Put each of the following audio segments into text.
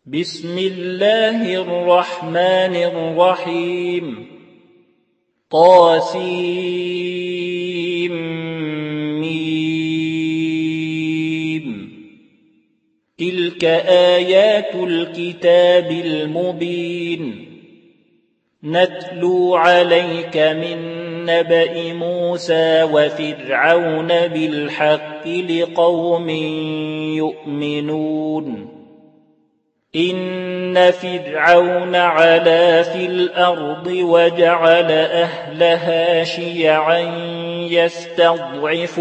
بسم الله الرحمن الرحيم طاسيم تلك آيات الكتاب المبين نتلو عليك من نبأ موسى وفرعون بالحق لقوم يؤمنون إن فرعون علا في الأرض وجعل أهلها شيعا يستضعف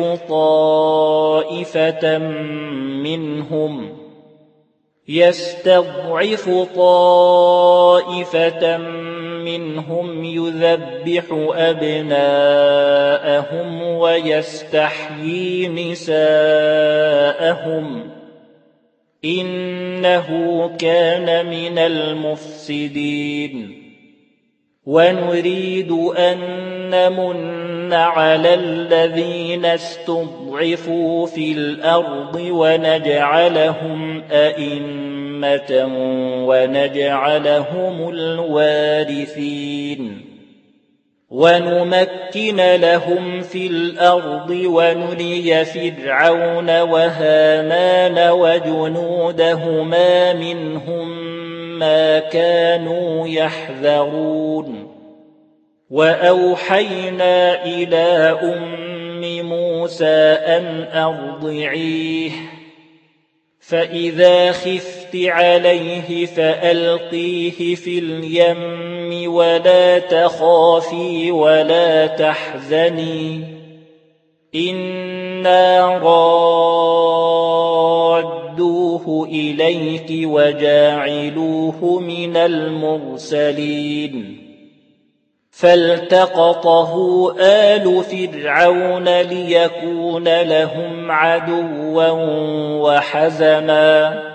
طائفة منهم يذبح أبناءهم ويستحيي نساءهم إنه كان من المفسدين ونريد أن نمن على الذين استضعفوا في الأرض ونجعلهم أئمة ونجعلهم الوارثين ونمكن لهم في الأرض ونري فرعون وهامان وجنودهما منهم ما كانوا يحذرون وأوحينا إلى أم موسى أن أرضعيه فإذا خفت عليه فألقيه في اليم ولا تخافي ولا تحزني إنا رادوه إليك وجاعلوه من المرسلين فالتقطه آل فرعون ليكون لهم عدوا وحزنا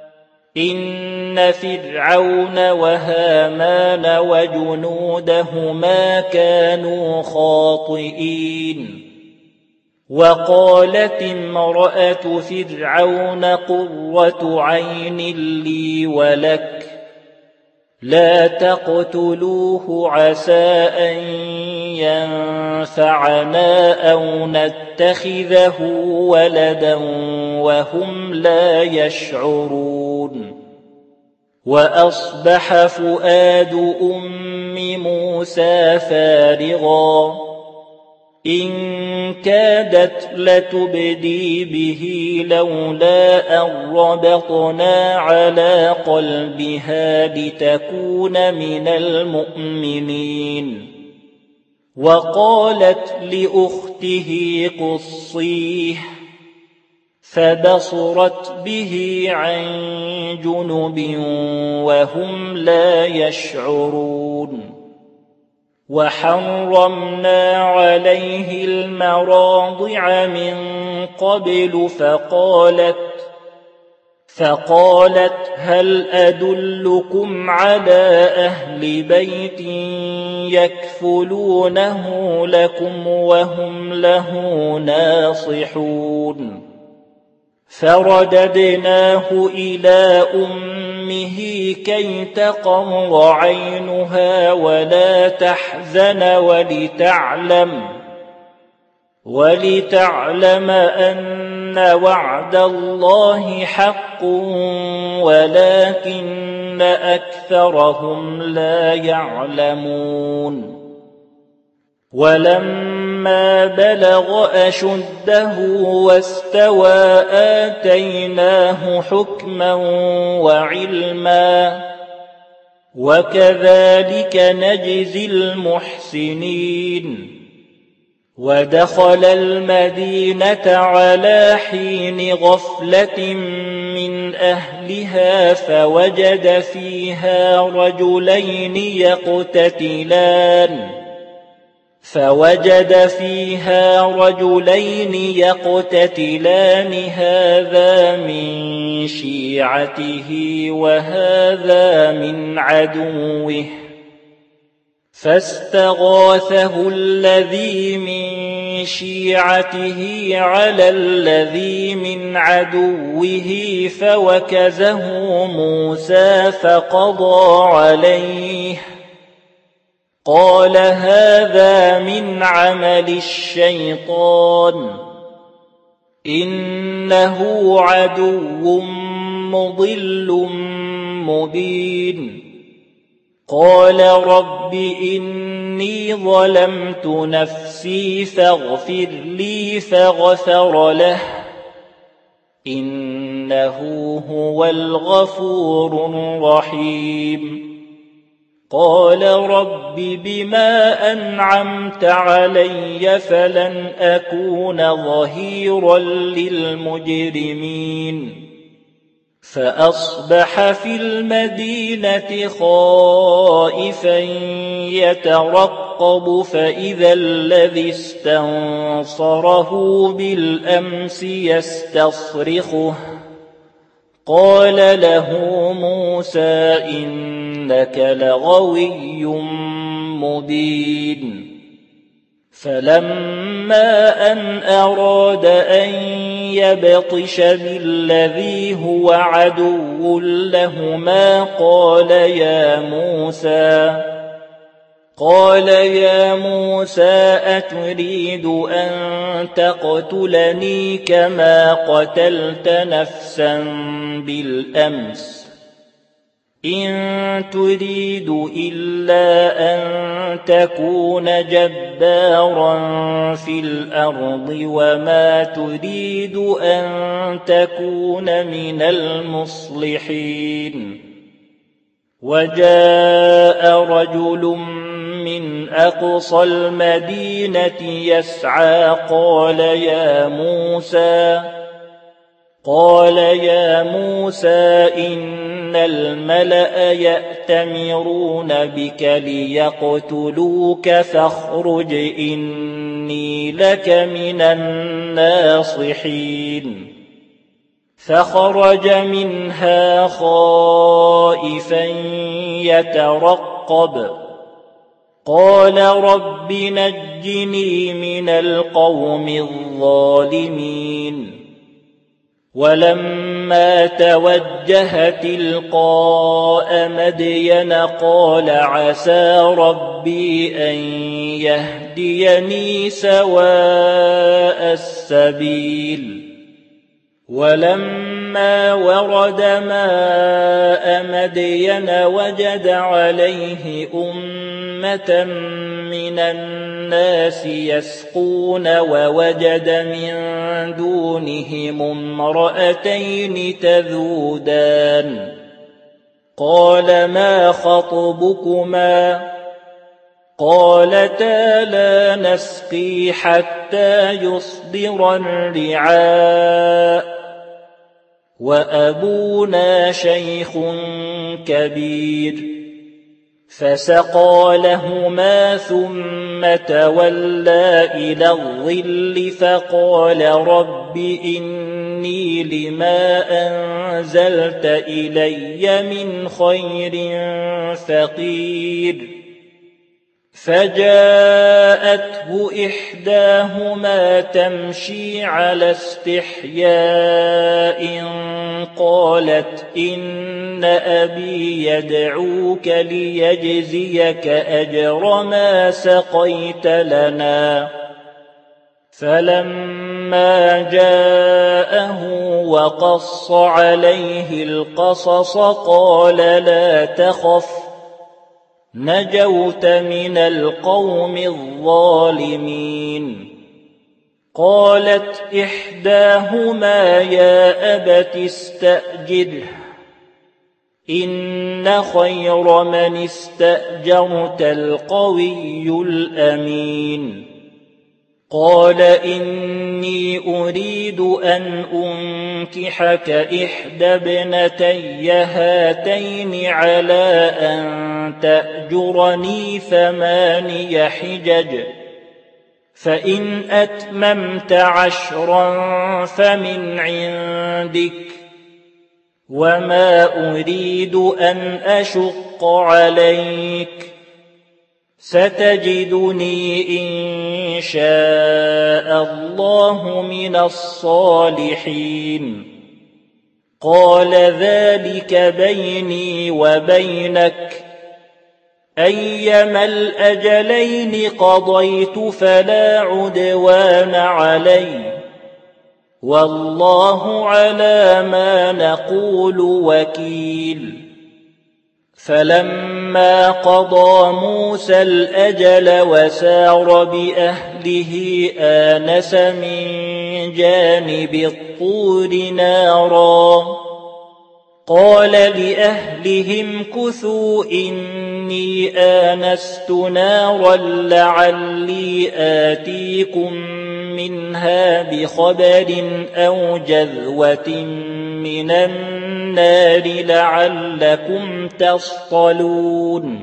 إن فرعون وهامان وجنودهما كانوا خاطئين وقالت امرأة فرعون قرة عين لي ولك لا تقتلوه عسى أن ينفعنا أو نتخذه ولدا وهم لا يشعرون وأصبح فؤاد أم موسى فارغا إن كادت لتبدي به لولا أن ربطنا على قلبها لتكون من المؤمنين وقالت لأخته قصيه فبصرت به عن جنب وهم لا يشعرون وحرمنا عليه المراضع من قبل فقالت هل أدلكم على أهل بيت يكفلونه لكم وهم له ناصحون فرددناه إلى أمه كي تقر عينها ولا تحزن ولتعلم أن وعد الله حق ولكن أكثرهم لا يعلمون ولما بلغ أشده واستوى آتيناه حكما وعلما وكذلك نجزي المحسنين ودخل المدينة على حين غفلة من أهلها فوجد فيها رجلين يقتتلان هذا من شيعته وهذا من عدوه فاستغاثه الذي من شيعته على الذي من عدوه فوكزه موسى فقضى عليه قال هذا من عمل الشيطان إنه عدو مضل مبين قال رب إني ظلمت نفسي فاغفر لي فغفر له إنه هو الغفور الرحيم قال رب بما أنعمت علي فلن أكون ظهيرا للمجرمين فأصبح في المدينة خائفا يترقب فإذا الذي استنصره بالأمس يستصرخه قال له موسى إنك لغوي مبين فلما أن أراد أن يبطش بالذي هو عدو لهما قال يا موسى أتريد أن تقتلني كما قتلت نفسا بالأمس إن تريد إلا أن تكون جبارا في الأرض وما تريد أن تكون من المصلحين وجاء رجل من أقصى المدينة يسعى قال يا موسى إن الملأ يأتمرون بك ليقتلوك فاخرج إني لك من الناصحين فخرج منها خائفا يترقب قال رب نجني من القوم الظالمين ولما توجه تلقاء مدين قال عسى ربي أن يهديني سواء السبيل ولما ورد ماء مدين وجد عليه أمة من الناس يسقون ووجد من دونهم امرأتين تذودان قال ما خطبكما قالتا لا نسقي حتى يصدر الرعاء وأبونا شيخ كبير فسقى لهما ثم تولى إلى الظل فقال رب إني لما أنزلت إلي من خير فقير فجاءته إحداهما تمشي على استحياء قالت إن أبي يدعوك ليجزيك أجر ما سقيت لنا فلما جاءه وقص عليه القصص قال لا تخف نجوت من القوم الظالمين قالت إحداهما يا أبت استأجره إن خير من استأجرت القوي الأمين قال إني أريد أن أنكحك إحدى ابنتي هاتين على أن تأجرني 8 حجج فإن أتممت 10 فمن عندك وما أريد أن أشق عليك ستجدني إن شاء الله من الصالحين قال ذلك بيني وبينك أيما الأجلين قضيت فلا عدوان علي والله على ما نقول وكيل فلما قضى موسى الأجل وسار بأهله آنس من جانب الطور نارا قال لأهلهم كثوا إني آنست نارا لعلي آتيكم منها بخبر أو جذوة من النار لعلكم تصطلون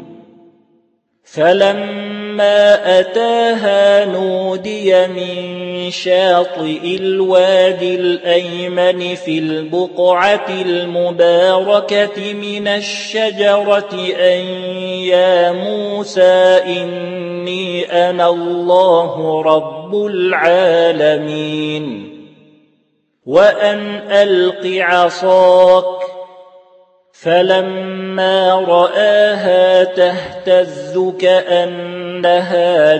فلما أتاها نودي من شاطئ الوادي الأيمن في البقعة المباركة من الشجرة أن يا موسى إني أنا الله رب العالمين وأن ألق عصاك فلما رآها تهتز كأنها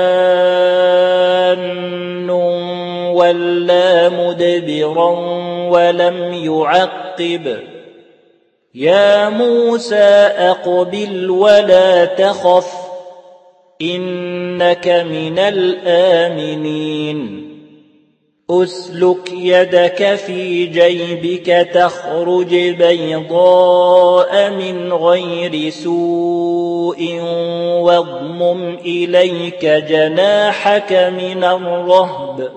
جان ولا مدبرا ولم يعقب يا موسى أقبل ولا تخف إنك من الآمنين أسلك يدك في جيبك تخرج بيضاء من غير سوء واضمم إليك جناحك من الرهب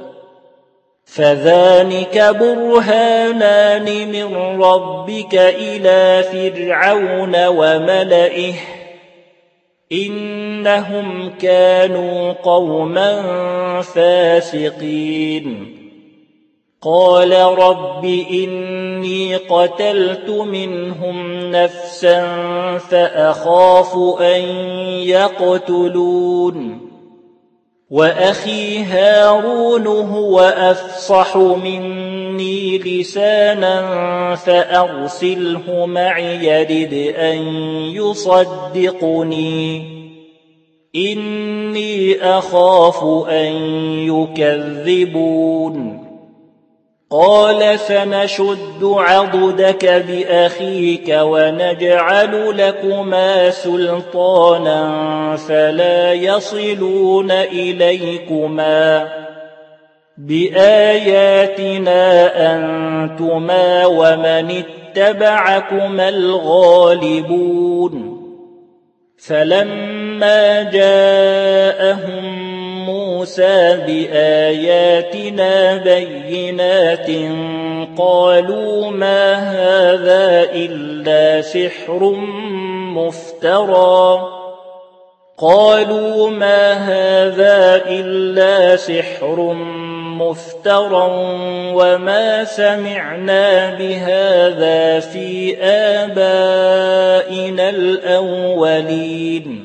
فذلك برهانان من ربك إلى فرعون وملئه إنهم كانوا قوما فاسقين قال رب إني قتلت منهم نفسا فأخاف أن يقتلون وأخي هارون هو أفصح مني لسانا فأرسله معي يرد أن يصدقني إني أخاف أن يكذبون قال سنشد عضدك بأخيك ونجعل لكما سلطانا فلا يصلون إليكما بآياتنا أنتما ومن اتبعكما الغالبون فلما جاءهم موسى بآياتنا بينات قالوا ما هذا إلا سحر مفترى وما سمعنا بهذا في آبائنا الأولين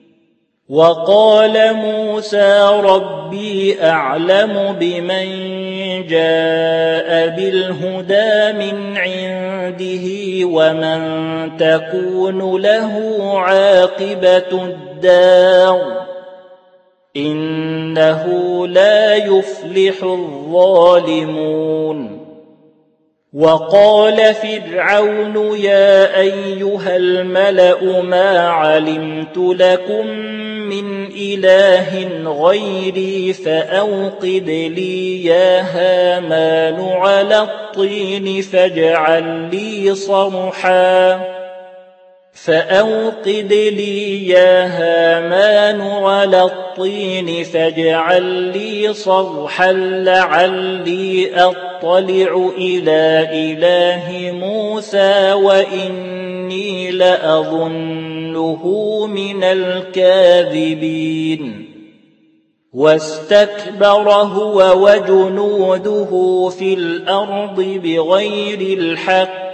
وقال موسى ربي أعلم بمن جاء بالهدى من عنده ومن تكون له عاقبة الدار إنه لا يفلح الظالمون وقال فرعون يا أيها الملأ ما علمت لكم من إله غيري فأوقد لي يا هامان على الطين فاجعل لي صرحا لعلي أطلع إلى إله موسى وإني لأظنه من الكاذبين واستكبر هو وجنوده في الأرض بغير الحق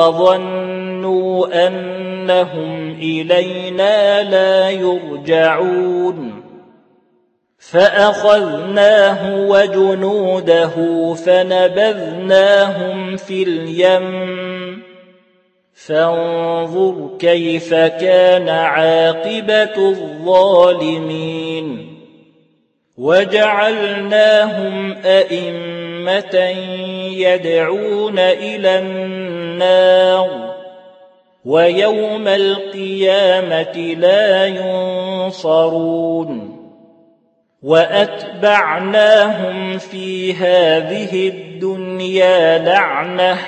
وظنوا أنهم إلينا لا يرجعون فأخذناه وجنوده فنبذناهم في اليم فانظر كيف كان عاقبة الظالمين وجعلناهم أئمة يدعون إلى النار ويوم القيامة لا ينصرون وأتبعناهم في هذه الدنيا لعنة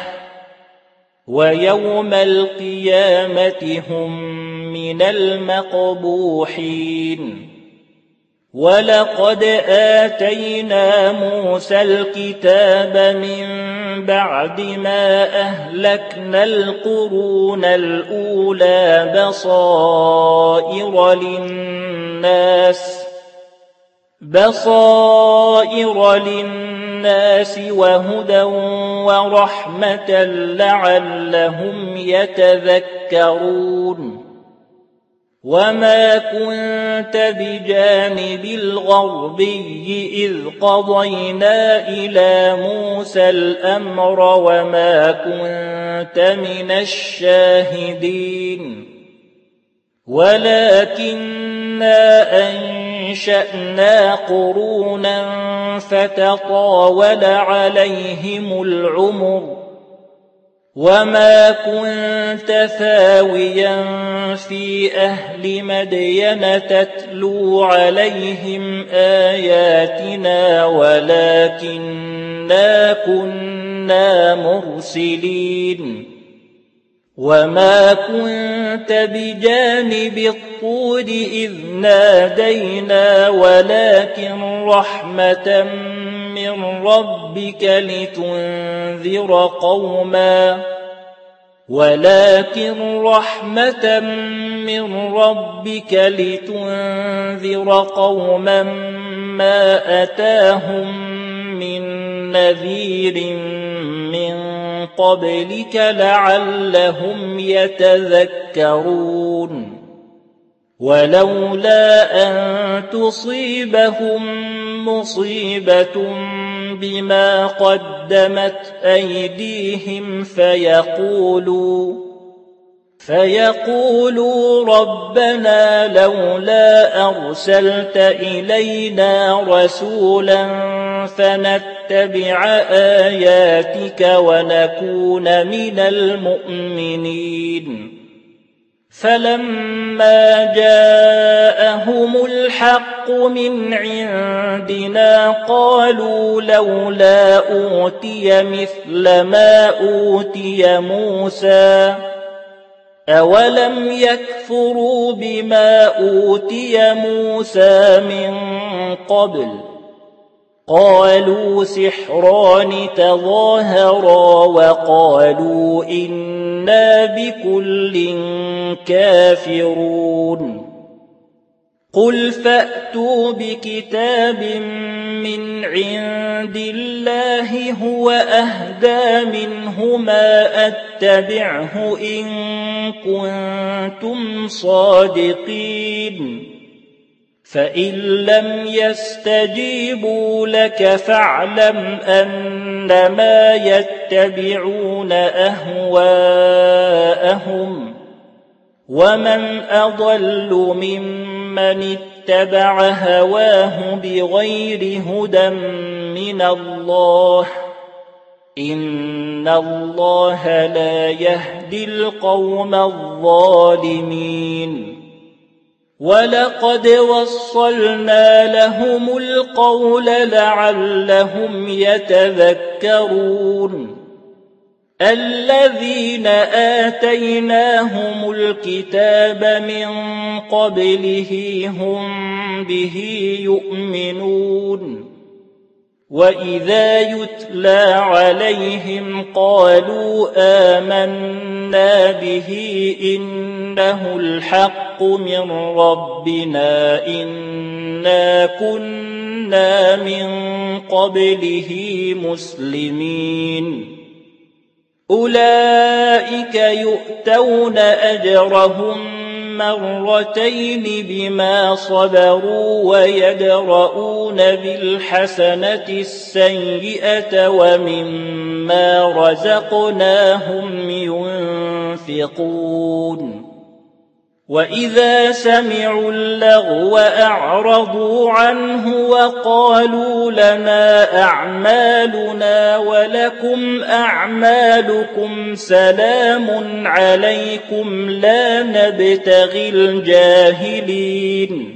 ويوم القيامة هم من المقبوحين ولقد آتينا موسى الكتاب من بعد ما أهلكنا القرون الأولى بصائر للناس وهدى ورحمة لعلهم يتذكرون وما كنت بجانب الغربي إذ قضينا إلى موسى الأمر وما كنت من الشاهدين ولكننا أنشأنا قرونا فتطاول عليهم العمر وما كنت ثاويا في أهل مدين تتلو عليهم آياتنا ولكننا كنا مرسلين وما كنت بجانب الطور إذ نادينا ولكن رحمة من ربك لتنذر قوما ما أتاهم من نذير من قبلك لعلهم يتذكرون ولولا أن تصيبهم مصيبة بما قدمت أيديهم فيقولوا ربنا لولا أرسلت إلينا رسولا فنتبع آياتك ونكون من المؤمنين فلما جاءهم الحق من عندنا قالوا لولا أوتي مثل ما أوتي موسى أولم يكفروا بما أوتي موسى من قبل قالوا سحران تظاهرا وقالوا إنا بكل كافرون قل فأتوا بكتاب من عند الله هو أهدى منهما أتبعه إن كنتم صادقين فإن لم يستجيبوا لك فاعلم أنما يتبعون أهواءهم ومن أضل ممن اتبع هواه بغير هدى من الله إن الله لا يهدي القوم الظالمين ولقد وصلنا لهم القول لعلهم يتذكرون الذين آتيناهم الكتاب من قبله هم به يؤمنون وإذا يتلى عليهم قالوا آمنا به إنه الحق من ربنا إنا كنا من قبله مسلمين أولئك يؤتون أجرهم مرتين بما صبروا ويدرؤون بالحسنة السيئة ومما رزقناهم ينفقون وإذا سمعوا اللغو أعرضوا عنه وقالوا لنا أعمالنا ولكم أعمالكم سلام عليكم لا نبتغي الجاهلين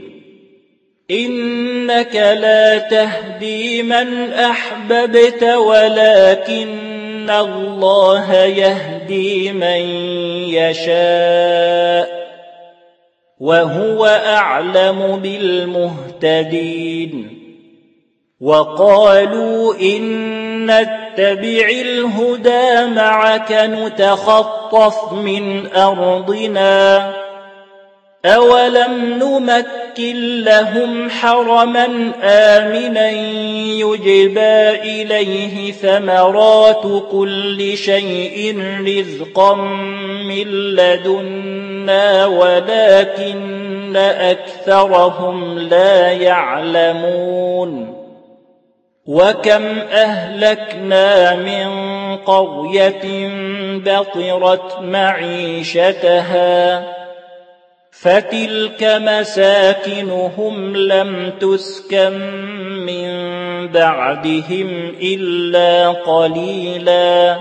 إنك لا تهدي من أحببت ولكن الله يهدي من يشاء وهو أعلم بالمهتدين وقالوا إن نتبع الهدى معك نتخطف من أرضنا أولم نمكن لهم حرما آمنا يجبى إليه ثمرات كل شيء رزقا من لدنا ولكن أكثرهم لا يعلمون وكم أهلكنا من قرية بطرت معيشتها فتلك مساكنهم لم تسكن من بعدهم إلا قليلا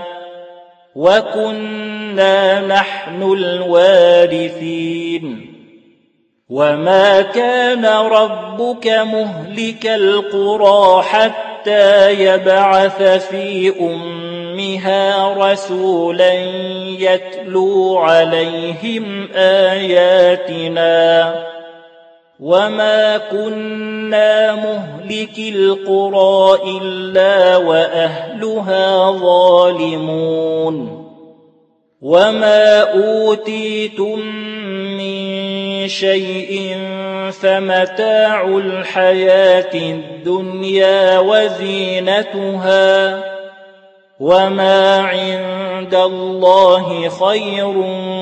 وكنا نحن الوارثين وما كان ربك مهلك القرى حتى يبعث في أمها رسولا يتلو عليهم آياتنا وما كنا مهلك القرى إلا وأهلها ظالمون وما أوتيتم من شيء فمتاع الحياة الدنيا وزينتها وما عند الله خير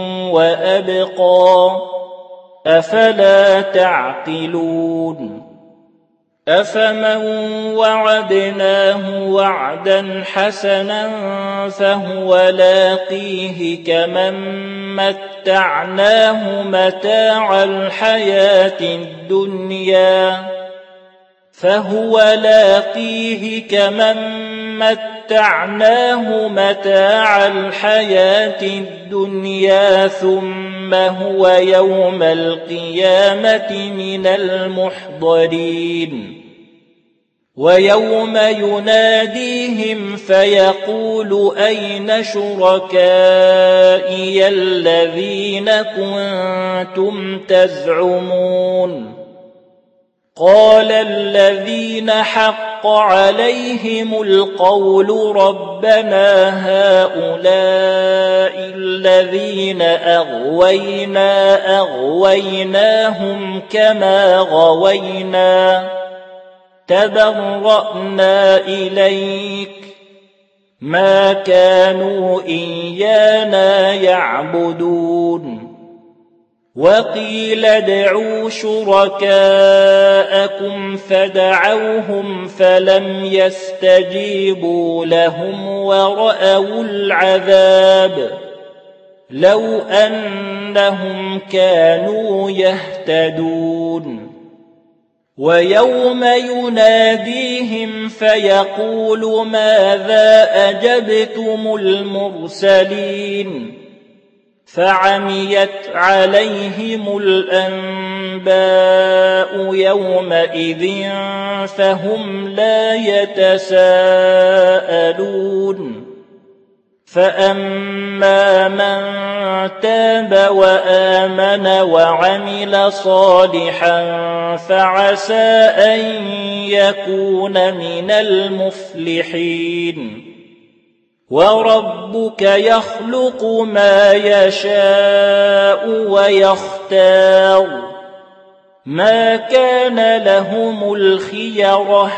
وأبقى أفلا تعقلون أفمن وعدناه وعدا حسنا فهو لاقيه كمن متعناه متاع الحياة الدنيا ثم هو يوم القيامة من المحضرين ويوم يناديهم فيقول أين شركائي الذين كنتم تزعمون قال الذين حق عليهم القول ربنا هؤلاء الذين أغويناهم كما غوينا تبرأنا إليك ما كانوا إيانا يعبدون وقيل ادعوا شركاءكم فدعوهم فلم يستجيبوا لهم ورأوا العذاب لو أنهم كانوا يهتدون ويوم يناديهم فيقول ماذا أجبتم المرسلين فعميت عليهم الأنباء يومئذ فهم لا يتساءلون فأما من تاب وآمن وعمل صالحا فعسى أن يكون من المفلحين. وربك يخلق ما يشاء ويختار ما كان لهم الخيرة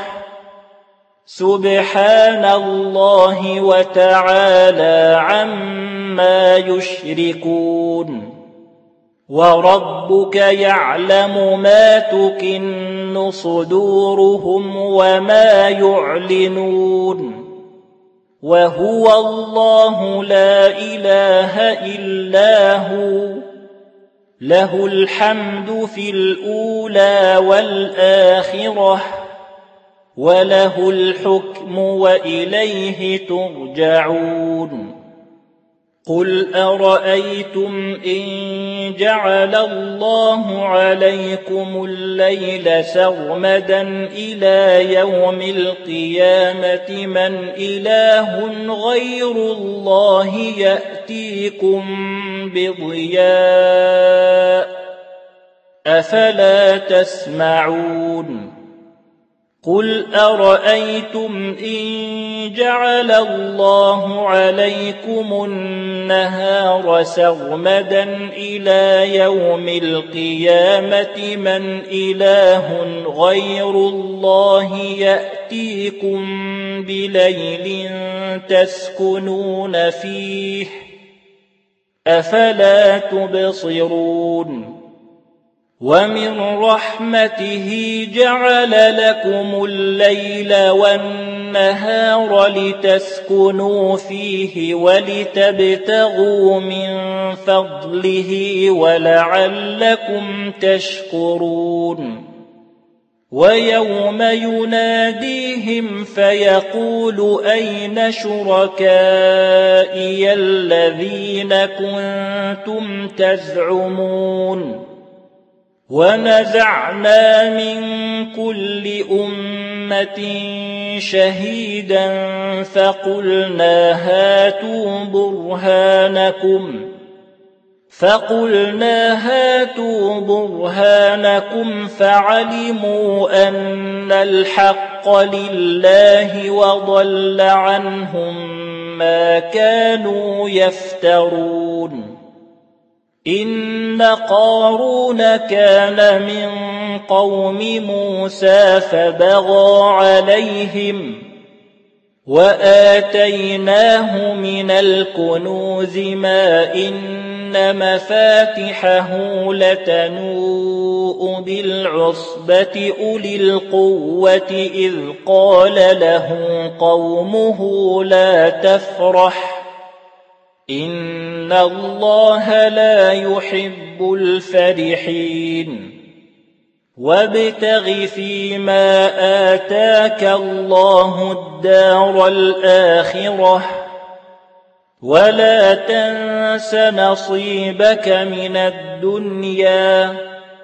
سبحان الله وتعالى عما يشركون. وربك يعلم ما تكن صدورهم وما يعلنون. وهو الله لا إله إلا هو له الحمد في الأولى والآخرة وله الحكم وإليه ترجعون. قل أرأيتم إن جعل الله عليكم الليل سرمدا إلى يوم القيامة من إله غير الله يأتيكم بضياء أفلا تسمعون. قل أرأيتم إن جعل الله عليكم النهار سرمدا إلى يوم القيامة من إله غير الله يأتيكم بليل تسكنون فيه أفلا تبصرون. ومن رحمته جعل لكم الليل والنهار لتسكنوا فيه ولتبتغوا من فضله ولعلكم تشكرون. ويوم يناديهم فيقول أين شركائي الذين كنتم تزعمون. ونزعنا من كل أمة شهيدا فقلنا هاتوا برهانكم فعلموا أن الحق لله وضل عنهم ما كانوا يفترون. إن قارون كان من قوم موسى فبغى عليهم وآتيناه من الكنوز ما إن مفاتحه لتنوء بالعصبة أولي القوة إذ قال له قومه لا تفرح إن الله لا يحب الفرحين. وابتغ فيما آتاك الله الدار الآخرة ولا تنس نصيبك من الدنيا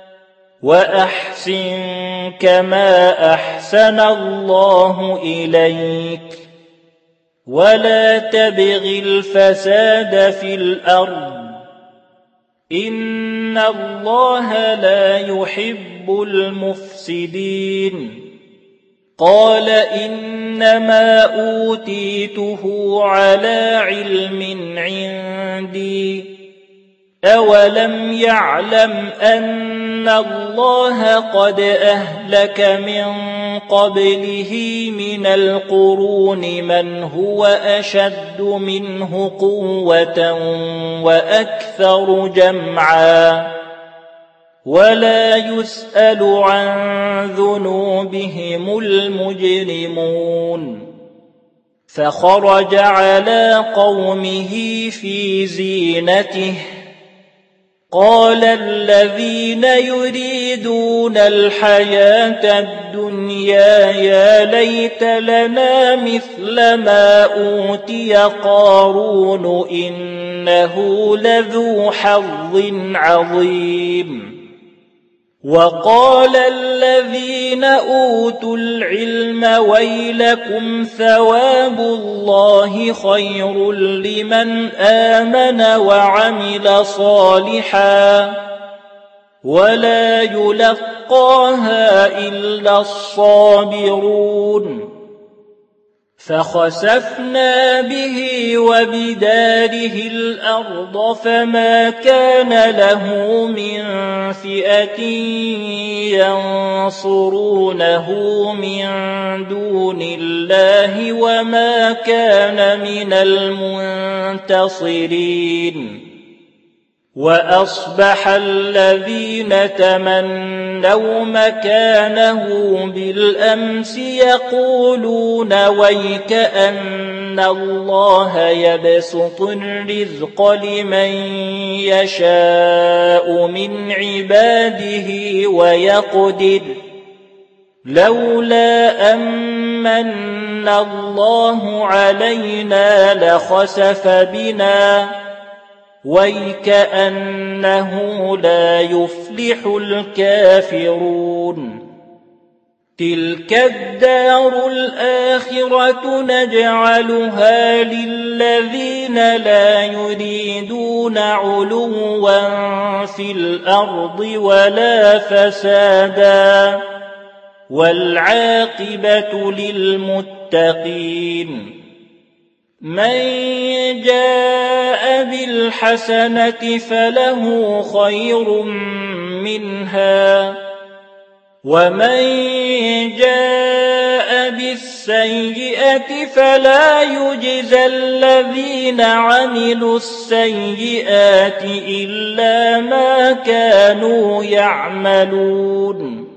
وأحسن كما أحسن الله إليك ولا تبغ الفساد في الأرض إن الله لا يحب المفسدين. قال إنما أوتيته على علم عندي أولم يعلم أن الله قد أهلك من قبله من القرون من هو أشد منه قوة وأكثر جمعا ولا يسأل عن ذنوبهم المجرمون. فخرج على قومه في زينته قال الذين يريدون الحياة الدنيا يا ليت لنا مثل ما أوتي قارون إنه لذو حظ عظيم. وقال الذين أوتوا العلم ويلكم ثواب الله خير لمن آمن وعمل صالحا ولا يلقاها إلا الصابرون فخسفنا به وبداره الأرض فما كان له من فئة ينصرونه من دون الله وما كان من المنتصرين وأصبح الذين تمنوا مكانه بالأمس يقولون ويكأن الله يبسط الرزق لمن يشاء من عباده ويقدر لولا أمن الله علينا لخسف بنا ويكأنه لا يفلح الكافرون تلك الدار الآخرة نجعلها للذين لا يريدون علوا في الأرض ولا فسادا والعاقبة للمتقين من جاء بالحسنة فله خير منها ومن جاء بالسيئة فلا يجزى الذين عملوا السيئات إلا ما كانوا يعملون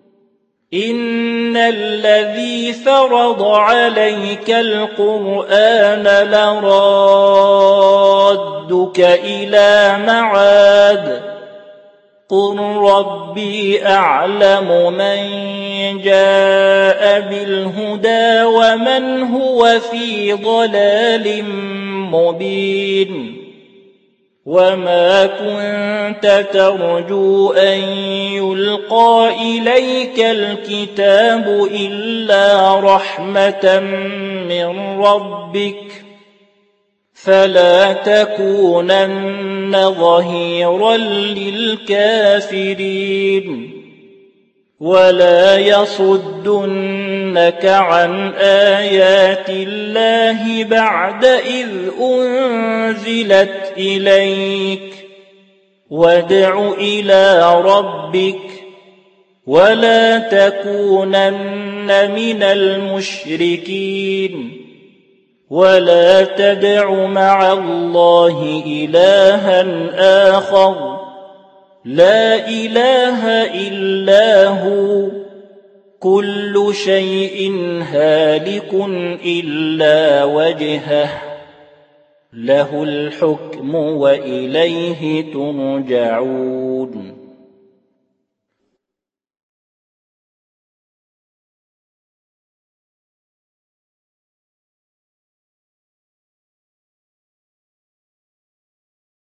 إن الذي فرض عليك القرآن لرادك إلى معاد قل ربي أعلم من جاء بالهدى ومن هو في ضلال مبين وما كنت ترجو أن يلقى إليك الكتاب إلا رحمة من ربك فلا تكونن ظهيرا للكافرين ولا يصدنك عن آيات الله بعد إذ أنزلت إليك وادع إلى ربك ولا تكونن من المشركين ولا تدع مع الله إلها آخر لا إله إلا هو كل شيء هالك إلا وجهه له الحكم وإليه ترجعون